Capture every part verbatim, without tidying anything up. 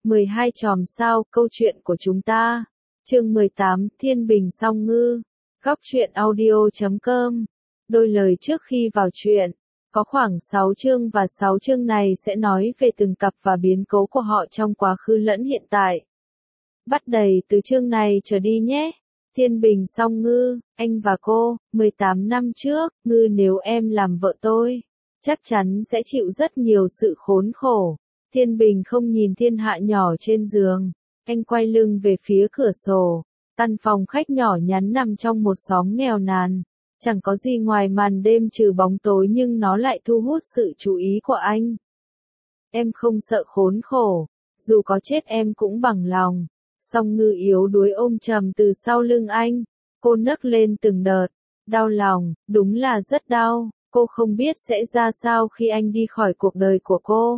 mười hai chòm sao, câu chuyện của chúng ta. Chương mười tám, Thiên Bình Song Ngư. Góc truyện audio chấm com. Đôi lời trước khi vào chuyện. Có khoảng sáu chương và sáu chương này sẽ nói về từng cặp và biến cố của họ trong quá khứ lẫn hiện tại. Bắt đầy từ chương này trở đi nhé. Thiên Bình Song Ngư, anh và cô, mười tám năm trước, Ngư nếu em làm vợ tôi, chắc chắn sẽ chịu rất nhiều sự khốn khổ. Thiên Bình không nhìn thiên hạ nhỏ trên giường, anh quay lưng về phía cửa sổ. Căn phòng khách nhỏ nhắn nằm trong một xóm nghèo nàn, chẳng có gì ngoài màn đêm trừ bóng tối nhưng nó lại thu hút sự chú ý của anh. Em không sợ khốn khổ, dù có chết em cũng bằng lòng. Song Ngư yếu đuối ôm chầm từ sau lưng anh, cô nấc lên từng đợt, đau lòng, đúng là rất đau, cô không biết sẽ ra sao khi anh đi khỏi cuộc đời của cô.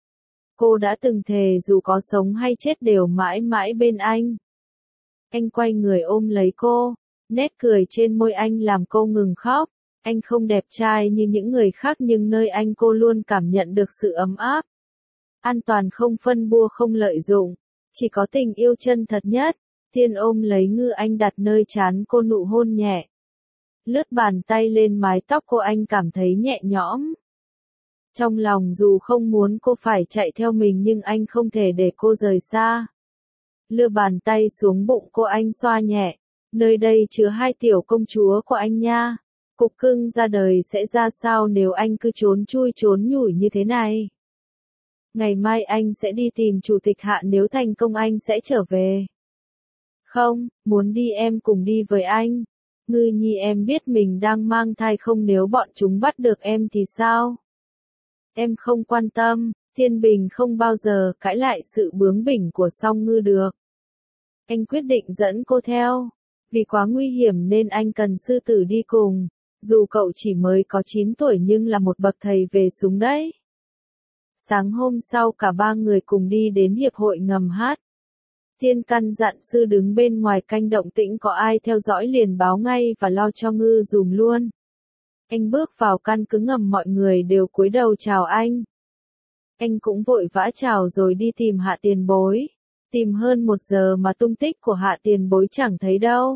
Cô đã từng thề dù có sống hay chết đều mãi mãi bên anh. Anh quay người ôm lấy cô, nét cười trên môi anh làm cô ngừng khóc. Anh không đẹp trai như những người khác nhưng nơi anh cô luôn cảm nhận được sự ấm áp. An toàn không phân bua không lợi dụng, chỉ có tình yêu chân thật nhất. Thiên ôm lấy Ngư, anh đặt nơi trán cô nụ hôn nhẹ. Lướt bàn tay lên mái tóc cô, anh cảm thấy nhẹ nhõm. Trong lòng dù không muốn cô phải chạy theo mình nhưng anh không thể để cô rời xa. Lưa bàn tay xuống bụng cô, anh xoa nhẹ. Nơi đây chứa hai tiểu công chúa của anh nha. Cục cưng ra đời sẽ ra sao nếu anh cứ trốn chui trốn nhủi như thế này? Ngày mai anh sẽ đi tìm chủ tịch Hạ, nếu thành công anh sẽ trở về. Không, muốn đi em cùng đi với anh. Ngư Nhi, em biết mình đang mang thai không, nếu bọn chúng bắt được em thì sao? Em không quan tâm. Thiên Bình không bao giờ cãi lại sự bướng bỉnh của Song Ngư được. Anh quyết định dẫn cô theo. Vì quá nguy hiểm nên anh cần sư tử đi cùng. Dù cậu chỉ mới có chín tuổi nhưng là một bậc thầy về súng đấy. Sáng hôm sau cả ba người cùng đi đến hiệp hội ngầm hát. Thiên căn dặn sư đứng bên ngoài canh động tĩnh, có ai theo dõi liền báo ngay và lo cho Ngư dùm luôn. Anh bước vào căn cứ ngầm, mọi người đều cúi đầu chào anh. Anh cũng vội vã chào rồi đi tìm Hạ tiền bối. Tìm hơn một giờ mà tung tích của Hạ tiền bối chẳng thấy đâu.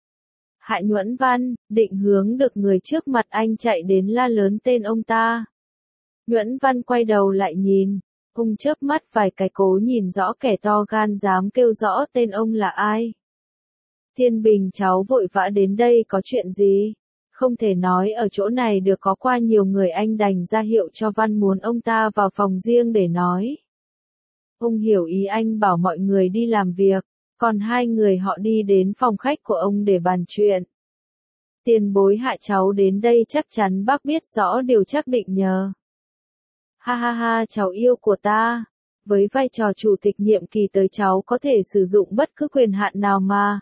Hạ Nhuẫn Văn, định hướng được người trước mặt, anh chạy đến la lớn tên ông ta. Nhuẫn Văn quay đầu lại nhìn, ông chớp mắt vài cái cố nhìn rõ kẻ to gan dám kêu rõ tên ông là ai. Thiên Bình, cháu vội vã đến đây có chuyện gì? Không thể nói ở chỗ này được, có qua nhiều người, anh đành ra hiệu cho Văn muốn ông ta vào phòng riêng để nói. Ông hiểu ý, anh bảo mọi người đi làm việc, còn hai người họ đi đến phòng khách của ông để bàn chuyện. Tiền bối Hạ, cháu đến đây chắc chắn bác biết rõ điều, chắc định nhờ. Ha ha ha, cháu yêu của ta, với vai trò chủ tịch nhiệm kỳ tới cháu có thể sử dụng bất cứ quyền hạn nào mà.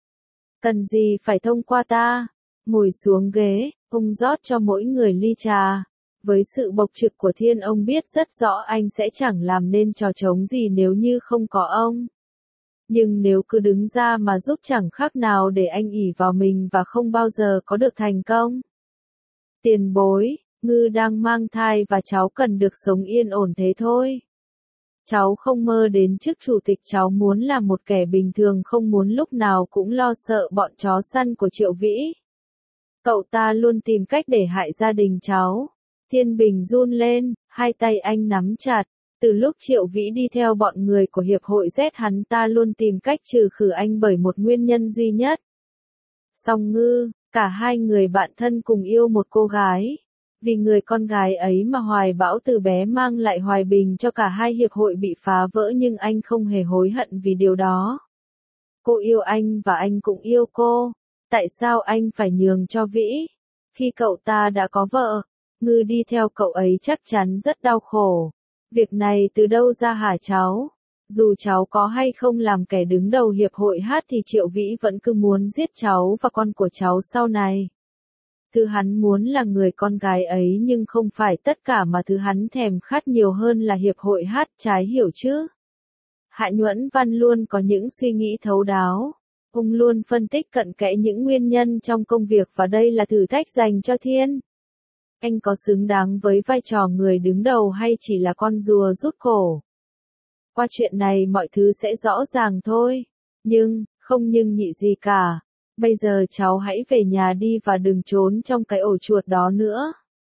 Cần gì phải thông qua ta? Ngồi xuống ghế, ông rót cho mỗi người ly trà. Với sự bộc trực của Thiên, ông biết rất rõ anh sẽ chẳng làm nên trò trống gì nếu như không có ông. Nhưng nếu cứ đứng ra mà giúp chẳng khác nào để anh ỷ vào mình và không bao giờ có được thành công. Tiền bối, Ngư đang mang thai và cháu cần được sống yên ổn thế thôi. Cháu không mơ đến chức chủ tịch, cháu muốn là một kẻ bình thường, không muốn lúc nào cũng lo sợ bọn chó săn của Triệu Vĩ. Cậu ta luôn tìm cách để hại gia đình cháu. Thiên Bình run lên, hai tay anh nắm chặt. Từ lúc Triệu Vĩ đi theo bọn người của Hiệp hội Z, hắn ta luôn tìm cách trừ khử anh bởi một nguyên nhân duy nhất. Song Ngư, cả hai người bạn thân cùng yêu một cô gái. Vì người con gái ấy mà hoài bão từ bé mang lại hòa bình cho cả hai hiệp hội bị phá vỡ, nhưng anh không hề hối hận vì điều đó. Cô yêu anh và anh cũng yêu cô. Tại sao anh phải nhường cho Vĩ? Khi cậu ta đã có vợ, Ngư đi theo cậu ấy chắc chắn rất đau khổ. Việc này từ đâu ra hả cháu? Dù cháu có hay không làm kẻ đứng đầu hiệp hội hát thì Triệu Vĩ vẫn cứ muốn giết cháu và con của cháu sau này. Thứ hắn muốn là người con gái ấy, nhưng không phải tất cả mà thứ hắn thèm khát nhiều hơn là hiệp hội hát, trái hiểu chứ? Hạ Nhuẫn Văn luôn có những suy nghĩ thấu đáo. Ông luôn phân tích cặn kẽ những nguyên nhân trong công việc và đây là thử thách dành cho Thiên. Anh có xứng đáng với vai trò người đứng đầu hay chỉ là con rùa rút cổ? Qua chuyện này mọi thứ sẽ rõ ràng thôi. Nhưng, không nhưng nhị gì cả. Bây giờ cháu hãy về nhà đi và đừng trốn trong cái ổ chuột đó nữa.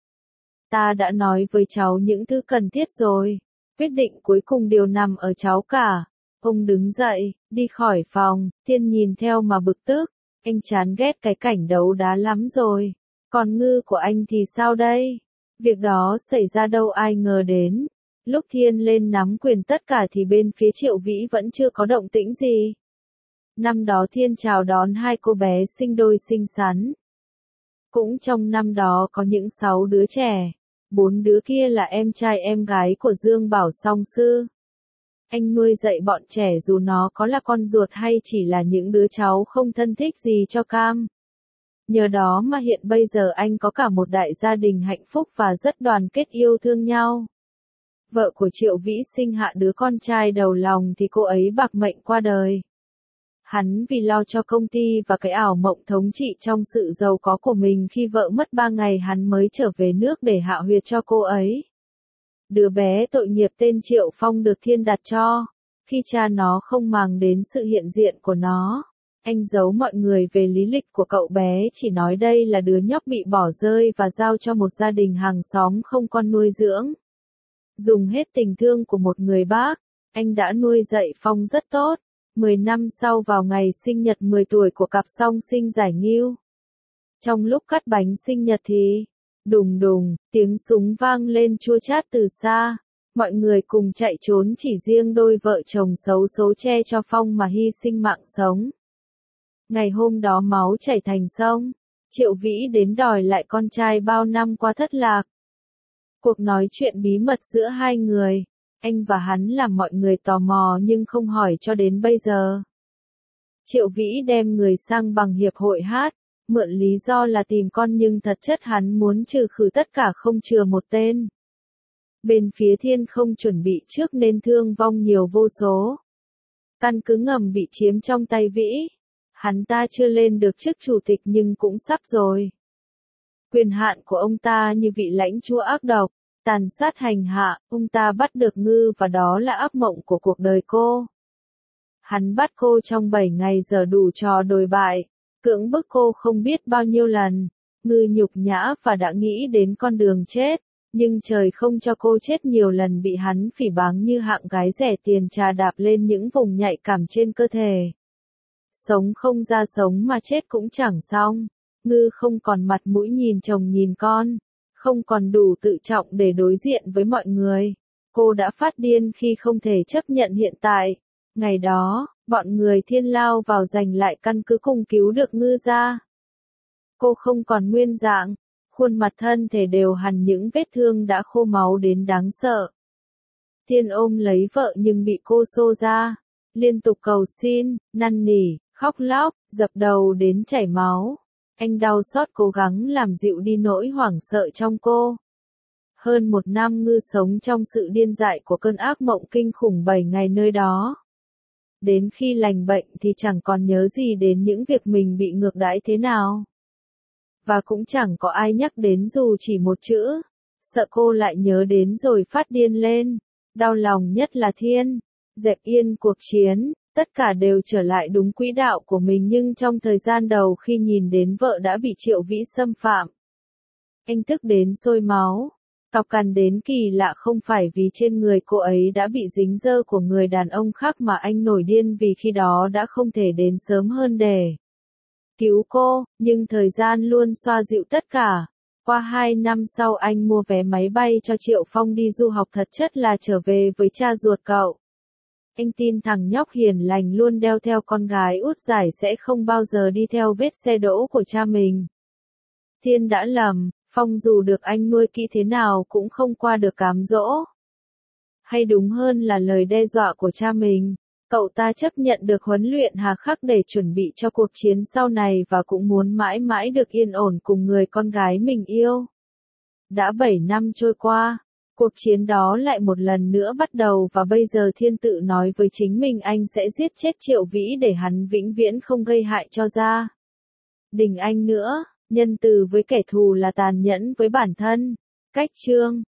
Ta đã nói với cháu những thứ cần thiết rồi. Quyết định cuối cùng đều nằm ở cháu cả. Ông đứng dậy, đi khỏi phòng, Thiên nhìn theo mà bực tức. Anh chán ghét cái cảnh đấu đá lắm rồi. Còn Ngư của anh thì sao đây? Việc đó xảy ra đâu ai ngờ đến. Lúc Thiên lên nắm quyền tất cả thì bên phía Triệu Vĩ vẫn chưa có động tĩnh gì. Năm đó Thiên chào đón hai cô bé sinh đôi xinh xắn. Cũng trong năm đó có những sáu đứa trẻ. Bốn đứa kia là em trai em gái của Dương Bảo Song Sư. Anh nuôi dạy bọn trẻ dù nó có là con ruột hay chỉ là những đứa cháu không thân thích gì cho cam. Nhờ đó mà hiện bây giờ anh có cả một đại gia đình hạnh phúc và rất đoàn kết yêu thương nhau. Vợ của Triệu Vĩ sinh hạ đứa con trai đầu lòng thì cô ấy bạc mệnh qua đời. Hắn vì lo cho công ty và cái ảo mộng thống trị trong sự giàu có của mình khi vợ mất ba ngày hắn mới trở về nước để hạ huyệt cho cô ấy. Đứa bé tội nghiệp tên Triệu Phong được Thiên đặt cho. Khi cha nó không màng đến sự hiện diện của nó, anh giấu mọi người về lý lịch của cậu bé, chỉ nói đây là đứa nhóc bị bỏ rơi và giao cho một gia đình hàng xóm không con nuôi dưỡng. Dùng hết tình thương của một người bác, anh đã nuôi dạy Phong rất tốt. Mười năm sau vào ngày sinh nhật mười tuổi của cặp song sinh giải nghiêu. Trong lúc cắt bánh sinh nhật thì, đùng đùng, tiếng súng vang lên chua chát từ xa. Mọi người cùng chạy trốn, chỉ riêng đôi vợ chồng xấu số che cho Phong mà hy sinh mạng sống. Ngày hôm đó máu chảy thành sông. Triệu Vĩ đến đòi lại con trai bao năm qua thất lạc. Cuộc nói chuyện bí mật giữa hai người, anh và hắn làm mọi người tò mò nhưng không hỏi cho đến bây giờ. Triệu Vĩ đem người sang bằng hiệp hội hát, mượn lý do là tìm con nhưng thật chất hắn muốn trừ khử tất cả không chừa một tên. Bên phía Thiên không chuẩn bị trước nên thương vong nhiều vô số. Căn cứ ngầm bị chiếm trong tay Vĩ. Hắn ta chưa lên được chức chủ tịch nhưng cũng sắp rồi. Quyền hạn của ông ta như vị lãnh chúa ác độc, tàn sát hành hạ, ông ta bắt được Ngư và đó là ác mộng của cuộc đời cô. Hắn bắt cô trong bảy ngày giờ đủ trò đồi bại, cưỡng bức cô không biết bao nhiêu lần. Ngư nhục nhã và đã nghĩ đến con đường chết, nhưng trời không cho cô chết, nhiều lần bị hắn phỉ báng như hạng gái rẻ tiền trà đạp lên những vùng nhạy cảm trên cơ thể. Sống không ra sống mà chết cũng chẳng xong. Ngư không còn mặt mũi nhìn chồng nhìn con, không còn đủ tự trọng để đối diện với mọi người. Cô đã phát điên khi không thể chấp nhận hiện tại. Ngày đó, bọn người Thiên lao vào giành lại căn cứ cùng cứu được Ngư ra. Cô không còn nguyên dạng, khuôn mặt thân thể đều hằn những vết thương đã khô máu đến đáng sợ. Thiên ôm lấy vợ nhưng bị cô xô ra, liên tục cầu xin, năn nỉ, khóc lóc, dập đầu đến chảy máu. Anh đau xót cố gắng làm dịu đi nỗi hoảng sợ trong cô. Hơn một năm Ngư sống trong sự điên dại của cơn ác mộng kinh khủng bảy ngày nơi đó. Đến khi lành bệnh thì chẳng còn nhớ gì đến những việc mình bị ngược đãi thế nào. Và cũng chẳng có ai nhắc đến dù chỉ một chữ. Sợ cô lại nhớ đến rồi phát điên lên. Đau lòng nhất là Thiên. Dẹp yên cuộc chiến, tất cả đều trở lại đúng quỹ đạo của mình, nhưng trong thời gian đầu khi nhìn đến vợ đã bị Triệu Vĩ xâm phạm, anh tức đến sôi máu. Cọc cằn đến kỳ lạ không phải vì trên người cô ấy đã bị dính dơ của người đàn ông khác mà anh nổi điên vì khi đó đã không thể đến sớm hơn để cứu cô, nhưng thời gian luôn xoa dịu tất cả. Qua hai năm sau anh mua vé máy bay cho Triệu Phong đi du học, thật chất là trở về với cha ruột cậu. Anh tin thằng nhóc hiền lành luôn đeo theo con gái út giải sẽ không bao giờ đi theo vết xe đỗ của cha mình. Thiên đã lầm, Phong dù được anh nuôi kỹ thế nào cũng không qua được cám dỗ. Hay đúng hơn là lời đe dọa của cha mình. Cậu ta chấp nhận được huấn luyện hà khắc để chuẩn bị cho cuộc chiến sau này và cũng muốn mãi mãi được yên ổn cùng người con gái mình yêu. Đã bảy năm trôi qua, cuộc chiến đó lại một lần nữa bắt đầu và bây giờ Thiên tự nói với chính mình anh sẽ giết chết Triệu Vĩ để hắn vĩnh viễn không gây hại cho gia đình anh nữa. Nhân từ với kẻ thù là tàn nhẫn với bản thân. Cách chương